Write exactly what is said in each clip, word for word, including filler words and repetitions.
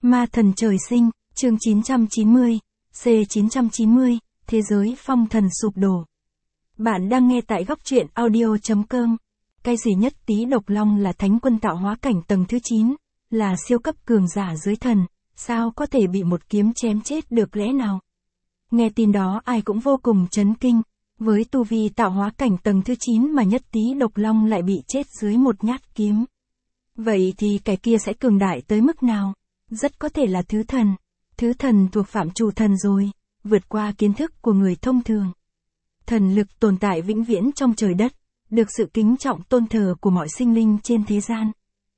Ma thần trời sinh, chương chín trăm chín mươi, C chín trăm chín mươi, Thế giới phong thần sụp đổ. Bạn đang nghe tại góc truyện audio chấm com. Cái duy nhất Tý Độc Long là thánh quân tạo hóa cảnh tầng thứ chín, là siêu cấp cường giả dưới thần, sao có thể bị một kiếm chém chết được lẽ nào? Nghe tin đó ai cũng vô cùng chấn kinh, với tu vi tạo hóa cảnh tầng thứ chín mà nhất Tý Độc Long lại bị chết dưới một nhát kiếm. Vậy thì cái kia sẽ cường đại tới mức nào? Rất có thể là thứ thần. Thứ thần thuộc phạm trù thần rồi, vượt qua kiến thức của người thông thường. Thần lực tồn tại vĩnh viễn trong trời đất, được sự kính trọng tôn thờ của mọi sinh linh trên thế gian.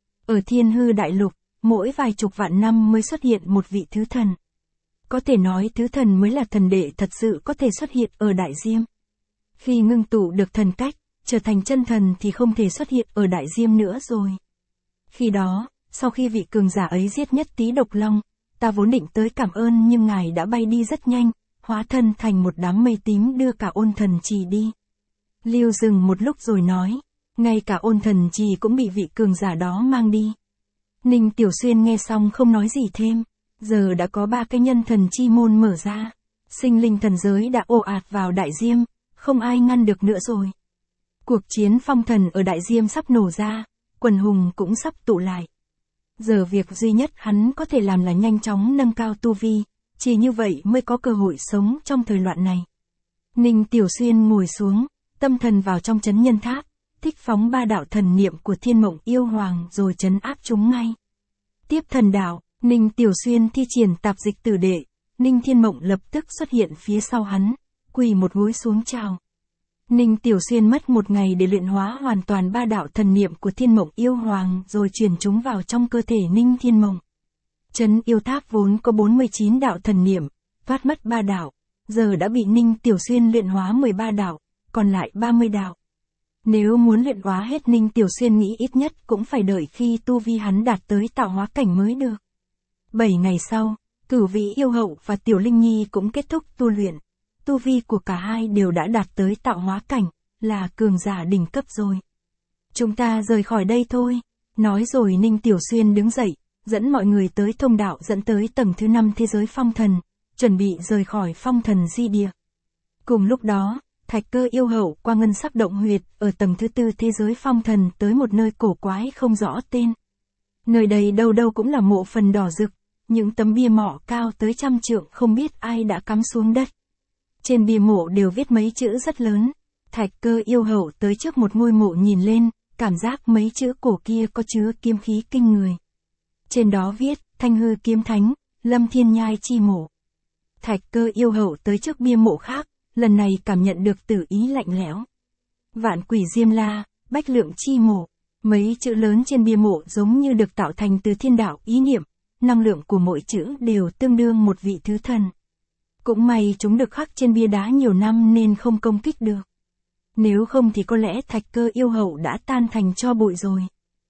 Ở thiên hư đại lục, mỗi vài chục vạn năm mới xuất hiện một vị thứ thần. Có thể nói thứ thần mới là thần đệ thật sự có thể xuất hiện ở đại diêm. Khi ngưng tụ được thần cách, trở thành chân thần thì không thể xuất hiện ở đại diêm nữa rồi. Khi đó, sau khi vị cường giả ấy giết nhất Tý Độc Long, ta vốn định tới cảm ơn nhưng ngài đã bay đi rất nhanh, hóa thân thành một đám mây tím đưa cả ôn thần trì đi. Lưu dừng một lúc rồi nói, ngay cả ôn thần trì cũng bị vị cường giả đó mang đi. Ninh Tiểu Xuyên nghe xong không nói gì thêm, giờ đã có ba cái nhân thần chi môn mở ra. Sinh linh thần giới đã ồ ạt vào đại diêm, không ai ngăn được nữa rồi. Cuộc chiến phong thần ở đại diêm sắp nổ ra, quần hùng cũng sắp tụ lại. Giờ việc duy nhất hắn có thể làm là nhanh chóng nâng cao tu vi, chỉ như vậy mới có cơ hội sống trong thời loạn này. Ninh Tiểu Xuyên ngồi xuống, tâm thần vào trong chấn nhân tháp, thích phóng ba đạo thần niệm của Thiên Mộng Yêu Hoàng rồi trấn áp chúng ngay. Tiếp thần đạo, Ninh Tiểu Xuyên thi triển tạp dịch tử đệ, Ninh Thiên Mộng lập tức xuất hiện phía sau hắn, quỳ một gối xuống chào. Ninh Tiểu Xuyên mất một ngày để luyện hóa hoàn toàn ba đạo thần niệm của Thiên Mộng Yêu Hoàng rồi truyền chúng vào trong cơ thể Ninh Thiên Mộng. Trấn yêu tháp vốn có bốn mươi chín đạo thần niệm, thoát mất ba đạo, giờ đã bị Ninh Tiểu Xuyên luyện hóa mười ba đạo, còn lại ba mươi đạo. Nếu muốn luyện hóa hết Ninh Tiểu Xuyên nghĩ ít nhất cũng phải đợi khi tu vi hắn đạt tới tạo hóa cảnh mới được. Bảy ngày sau, Cửu Vĩ Yêu Hậu và Tiểu Linh Nhi cũng kết thúc tu luyện. Tu vi của cả hai đều đã đạt tới tạo hóa cảnh, là cường giả đỉnh cấp rồi. Chúng ta rời khỏi đây thôi. Nói rồi Ninh Tiểu Xuyên đứng dậy, dẫn mọi người tới thông đạo dẫn tới tầng thứ năm thế giới phong thần, chuẩn bị rời khỏi phong thần di địa. Cùng lúc đó, Thạch Cơ Yêu Hậu qua ngân sắc động huyệt ở tầng thứ tư thế giới phong thần tới một nơi cổ quái không rõ tên. Nơi đây đâu đâu cũng là mộ phần đỏ rực, những tấm bia mộ cao tới trăm trượng không biết ai đã cắm xuống đất. Trên bia mộ đều viết mấy chữ rất lớn. Thạch Cơ Yêu Hậu tới trước một ngôi mộ nhìn lên, cảm giác mấy chữ cổ kia có chứa kiếm khí kinh người. Trên đó viết, Thanh Hư Kiếm Thánh, Lâm Thiên Nhai chi mộ. Thạch Cơ Yêu Hậu tới trước bia mộ khác, lần này cảm nhận được tử ý lạnh lẽo. Vạn Quỷ Diêm La, Bách Lượng chi mộ. Mấy chữ lớn trên bia mộ giống như được tạo thành từ thiên đạo ý niệm, năng lượng của mỗi chữ đều tương đương một vị thứ thần. Cũng may chúng được khắc trên bia đá nhiều năm nên không công kích được. Nếu không thì có lẽ Thạch Cơ Yêu Hậu đã tan thành tro bụi rồi.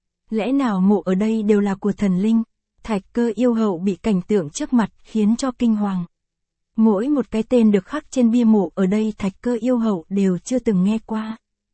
Lẽ nào mộ ở đây đều là của thần linh? Thạch Cơ Yêu Hậu bị cảnh tượng trước mặt khiến cho kinh hoàng. Mỗi một cái tên được khắc trên bia mộ ở đây Thạch Cơ Yêu Hậu đều chưa từng nghe qua.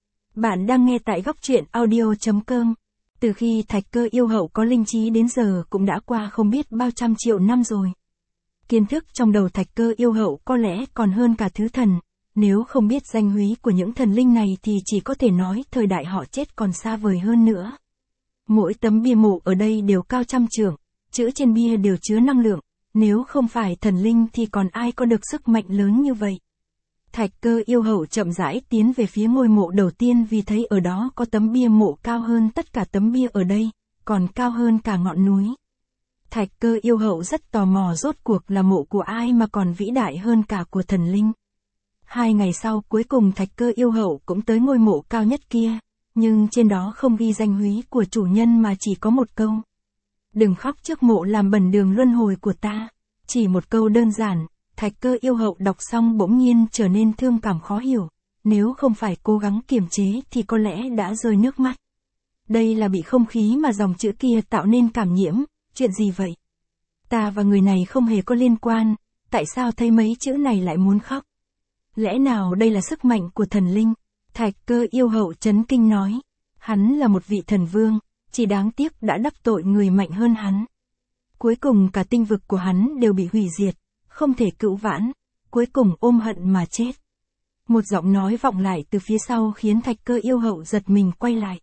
Bạn đang nghe tại góc truyện audio chấm com. Từ khi Thạch Cơ Yêu Hậu có linh trí đến giờ cũng đã qua không biết bao trăm triệu năm rồi. Kiến thức trong đầu Thạch Cơ Yêu Hậu có lẽ còn hơn cả thứ thần, nếu không biết danh húy của những thần linh này thì chỉ có thể nói thời đại họ chết còn xa vời hơn nữa. Mỗi tấm bia mộ ở đây đều cao trăm trượng, chữ trên bia đều chứa năng lượng, nếu không phải thần linh thì còn ai có được sức mạnh lớn như vậy. Thạch Cơ Yêu Hậu chậm rãi tiến về phía ngôi mộ đầu tiên vì thấy ở đó có tấm bia mộ cao hơn tất cả tấm bia ở đây, còn cao hơn cả ngọn núi. Thạch Cơ Yêu Hậu rất tò mò rốt cuộc là mộ của ai mà còn vĩ đại hơn cả của thần linh. Hai ngày sau cuối cùng Thạch Cơ Yêu Hậu cũng tới ngôi mộ cao nhất kia, nhưng trên đó không ghi danh húy của chủ nhân mà chỉ có một câu. Đừng khóc trước mộ làm bẩn đường luân hồi của ta. Chỉ một câu đơn giản, Thạch Cơ Yêu Hậu đọc xong bỗng nhiên trở nên thương cảm khó hiểu, nếu không phải cố gắng kiềm chế thì có lẽ đã rơi nước mắt. Đây là bị không khí mà dòng chữ kia tạo nên cảm nhiễm. Chuyện gì vậy? Ta và người này không hề có liên quan, tại sao thấy mấy chữ này lại muốn khóc? Lẽ nào đây là sức mạnh của thần linh? Thạch Cơ Yêu Hậu chấn kinh nói. Hắn là một vị thần vương, chỉ đáng tiếc đã đắc tội người mạnh hơn hắn. Cuối cùng cả tinh vực của hắn đều bị hủy diệt, không thể cứu vãn, cuối cùng ôm hận mà chết. Một giọng nói vọng lại từ phía sau khiến Thạch Cơ yêu hậu giật mình quay lại.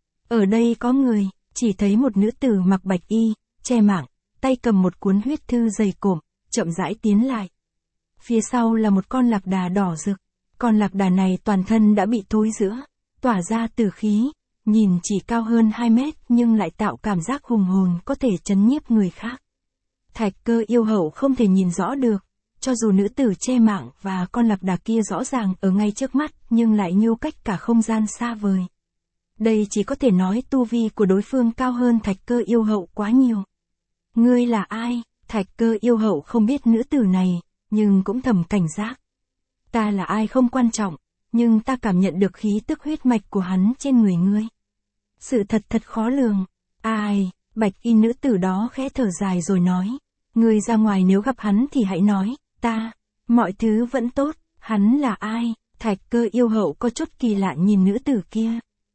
Ở đây có người, chỉ thấy một nữ tử mặc bạch y, che mạng, tay cầm một cuốn huyết thư dày cộm, chậm rãi tiến lại. Phía sau là một con lạc đà đỏ rực, con lạc đà này toàn thân đã bị thối rữa, tỏa ra tử khí, nhìn chỉ cao hơn hai mét nhưng lại tạo cảm giác hùng hồn có thể chấn nhiếp người khác. Thạch Cơ yêu hậu không thể nhìn rõ được, cho dù nữ tử che mạng và con lạc đà kia rõ ràng ở ngay trước mắt nhưng lại như cách cả không gian xa vời. Đây chỉ có thể nói tu vi của đối phương cao hơn Thạch Cơ yêu hậu quá nhiều. Ngươi là ai? Thạch Cơ yêu hậu không biết nữ tử này, nhưng cũng thầm cảnh giác. Ta là ai không quan trọng, nhưng ta cảm nhận được khí tức huyết mạch của hắn trên người ngươi. Sự thật thật khó lường. Ai? Bạch y nữ tử đó khẽ thở dài rồi nói. Ngươi ra ngoài nếu gặp hắn thì hãy nói, ta, mọi thứ vẫn tốt, hắn là ai? Thạch Cơ yêu hậu có chút kỳ lạ nhìn nữ tử kia.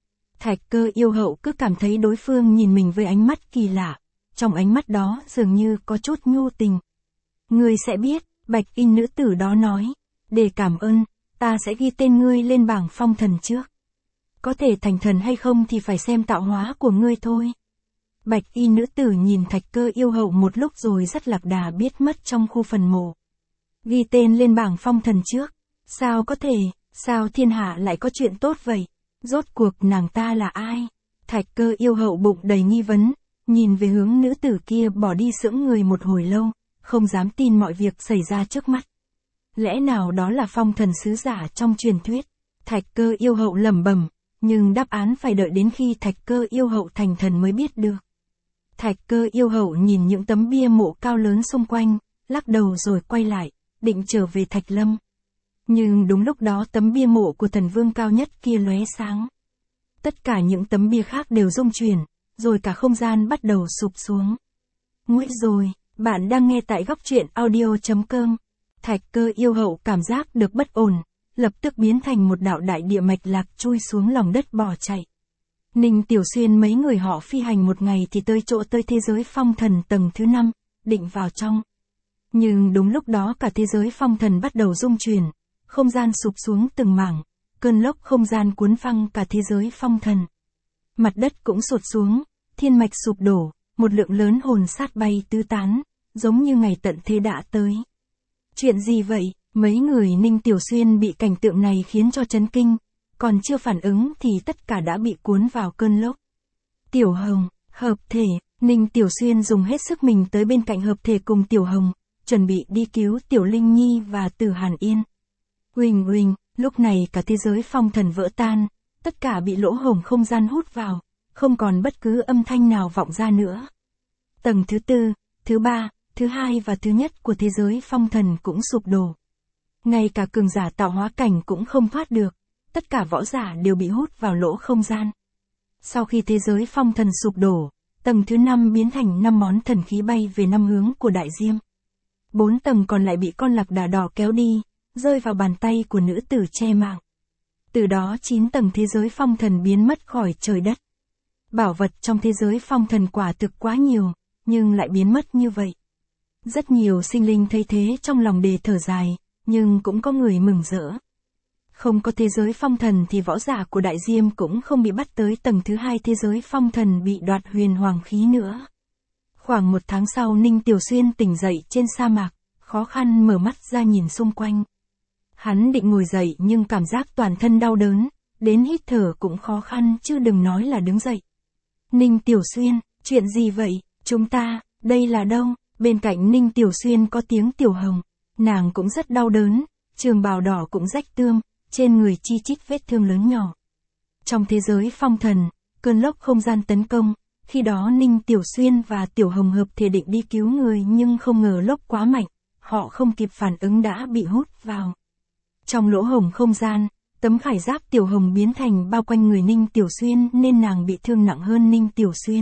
Thạch Cơ yêu hậu cứ cảm thấy đối phương nhìn mình với ánh mắt kỳ lạ, trong ánh mắt đó dường như có chút nhu tình. Ngươi sẽ biết, bạch y nữ tử đó nói, để cảm ơn, ta sẽ ghi tên ngươi lên bảng phong thần trước. Có thể thành thần hay không thì phải xem tạo hóa của ngươi thôi. Bạch y nữ tử nhìn Thạch Cơ yêu hậu một lúc rồi dắt lạc đà biết mất trong khu phần mộ. Ghi tên lên bảng phong thần trước, sao có thể, sao thiên hạ lại có chuyện tốt vậy? Rốt cuộc nàng ta là ai? Thạch Cơ yêu hậu bụng đầy nghi vấn, nhìn về hướng nữ tử kia bỏ đi sững người một hồi lâu, không dám tin mọi việc xảy ra trước mắt. Lẽ nào đó là phong thần sứ giả trong truyền thuyết? Thạch Cơ yêu hậu lẩm bẩm, nhưng đáp án phải đợi đến khi Thạch Cơ yêu hậu thành thần mới biết được. Thạch Cơ yêu hậu nhìn những tấm bia mộ cao lớn xung quanh, lắc đầu rồi quay lại, định trở về Thạch Lâm. Nhưng đúng lúc đó tấm bia mộ của thần vương cao nhất kia lóe sáng. Tất cả những tấm bia khác đều rung chuyển, rồi cả không gian bắt đầu sụp xuống. Nguy rồi, bạn đang nghe tại góc truyện audio chấm com. Thạch Cơ yêu hậu cảm giác được bất ổn, lập tức biến thành một đạo đại địa mạch lạc chui xuống lòng đất bỏ chạy. Ninh Tiểu Xuyên mấy người họ phi hành một ngày thì tới chỗ tới thế giới phong thần tầng thứ năm, định vào trong. Nhưng đúng lúc đó cả thế giới phong thần bắt đầu rung chuyển, không gian sụp xuống từng mảng, cơn lốc không gian cuốn phăng cả thế giới phong thần. Mặt đất cũng sụt xuống, thiên mạch sụp đổ, một lượng lớn hồn sát bay tứ tán, giống như ngày tận thế đã tới. Chuyện gì vậy? Mấy người Ninh Tiểu Xuyên bị cảnh tượng này khiến cho chấn kinh, còn chưa phản ứng thì tất cả đã bị cuốn vào cơn lốc. Tiểu Hồng, hợp thể, Ninh Tiểu Xuyên dùng hết sức mình tới bên cạnh hợp thể cùng Tiểu Hồng, chuẩn bị đi cứu Tiểu Linh Nhi và Tử Hàn Yên. Huỳnh huỳnh, lúc này cả thế giới phong thần vỡ tan, tất cả bị lỗ hổng không gian hút vào, không còn bất cứ âm thanh nào vọng ra nữa. Tầng thứ tư, thứ ba, thứ hai và thứ nhất của thế giới phong thần cũng sụp đổ. Ngay cả cường giả tạo hóa cảnh cũng không thoát được, tất cả võ giả đều bị hút vào lỗ không gian. Sau khi thế giới phong thần sụp đổ, tầng thứ năm biến thành năm món thần khí bay về năm hướng của đại diêm. Bốn tầng còn lại bị con lạc đà đỏ kéo đi, rơi vào bàn tay của nữ tử che mạng. Từ đó chín tầng thế giới phong thần biến mất khỏi trời đất. Bảo vật trong thế giới phong thần quả thực quá nhiều, nhưng lại biến mất như vậy. Rất nhiều sinh linh thấy thế trong lòng đề thở dài, nhưng cũng có người mừng rỡ. Không có thế giới phong thần thì võ giả của đại diêm cũng không bị bắt tới tầng thứ hai thế giới phong thần bị đoạt huyền hoàng khí nữa. Khoảng một tháng sau Ninh Tiểu Xuyên tỉnh dậy trên sa mạc, khó khăn mở mắt ra nhìn xung quanh. Hắn định ngồi dậy nhưng cảm giác toàn thân đau đớn, đến hít thở cũng khó khăn chứ đừng nói là đứng dậy. Ninh Tiểu Xuyên, chuyện gì vậy? Chúng ta, đây là đâu? Bên cạnh Ninh Tiểu Xuyên có tiếng Tiểu Hồng, nàng cũng rất đau đớn, trường bào đỏ cũng rách tươm, trên người chi chít vết thương lớn nhỏ. Trong thế giới phong thần, cơn lốc không gian tấn công, khi đó Ninh Tiểu Xuyên và Tiểu Hồng hợp thể định đi cứu người nhưng không ngờ lốc quá mạnh, họ không kịp phản ứng đã bị hút vào. Trong lỗ hổng không gian, tấm khải giáp Tiểu Hồng biến thành bao quanh người Ninh Tiểu Xuyên nên nàng bị thương nặng hơn Ninh Tiểu Xuyên.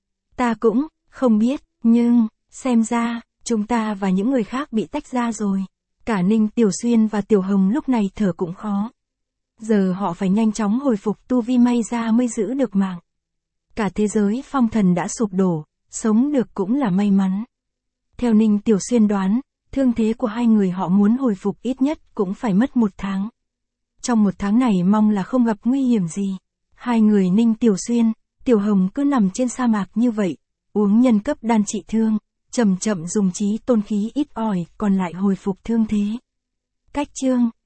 Ta cũng không biết, nhưng, xem ra, chúng ta và những người khác bị tách ra rồi. Cả Ninh Tiểu Xuyên và Tiểu Hồng lúc này thở cũng khó. Giờ họ phải nhanh chóng hồi phục tu vi may ra mới giữ được mạng. Cả thế giới phong thần đã sụp đổ, sống được cũng là may mắn. Theo Ninh Tiểu Xuyên đoán, thương thế của hai người họ muốn hồi phục ít nhất cũng phải mất một tháng. Trong một tháng này mong là không gặp nguy hiểm gì. Hai người Ninh Tiểu Xuyên, Tiểu Hồng cứ nằm trên sa mạc như vậy, uống nhân cấp đan trị thương, chậm chậm dùng trí tôn khí ít ỏi còn lại hồi phục thương thế. Cách chương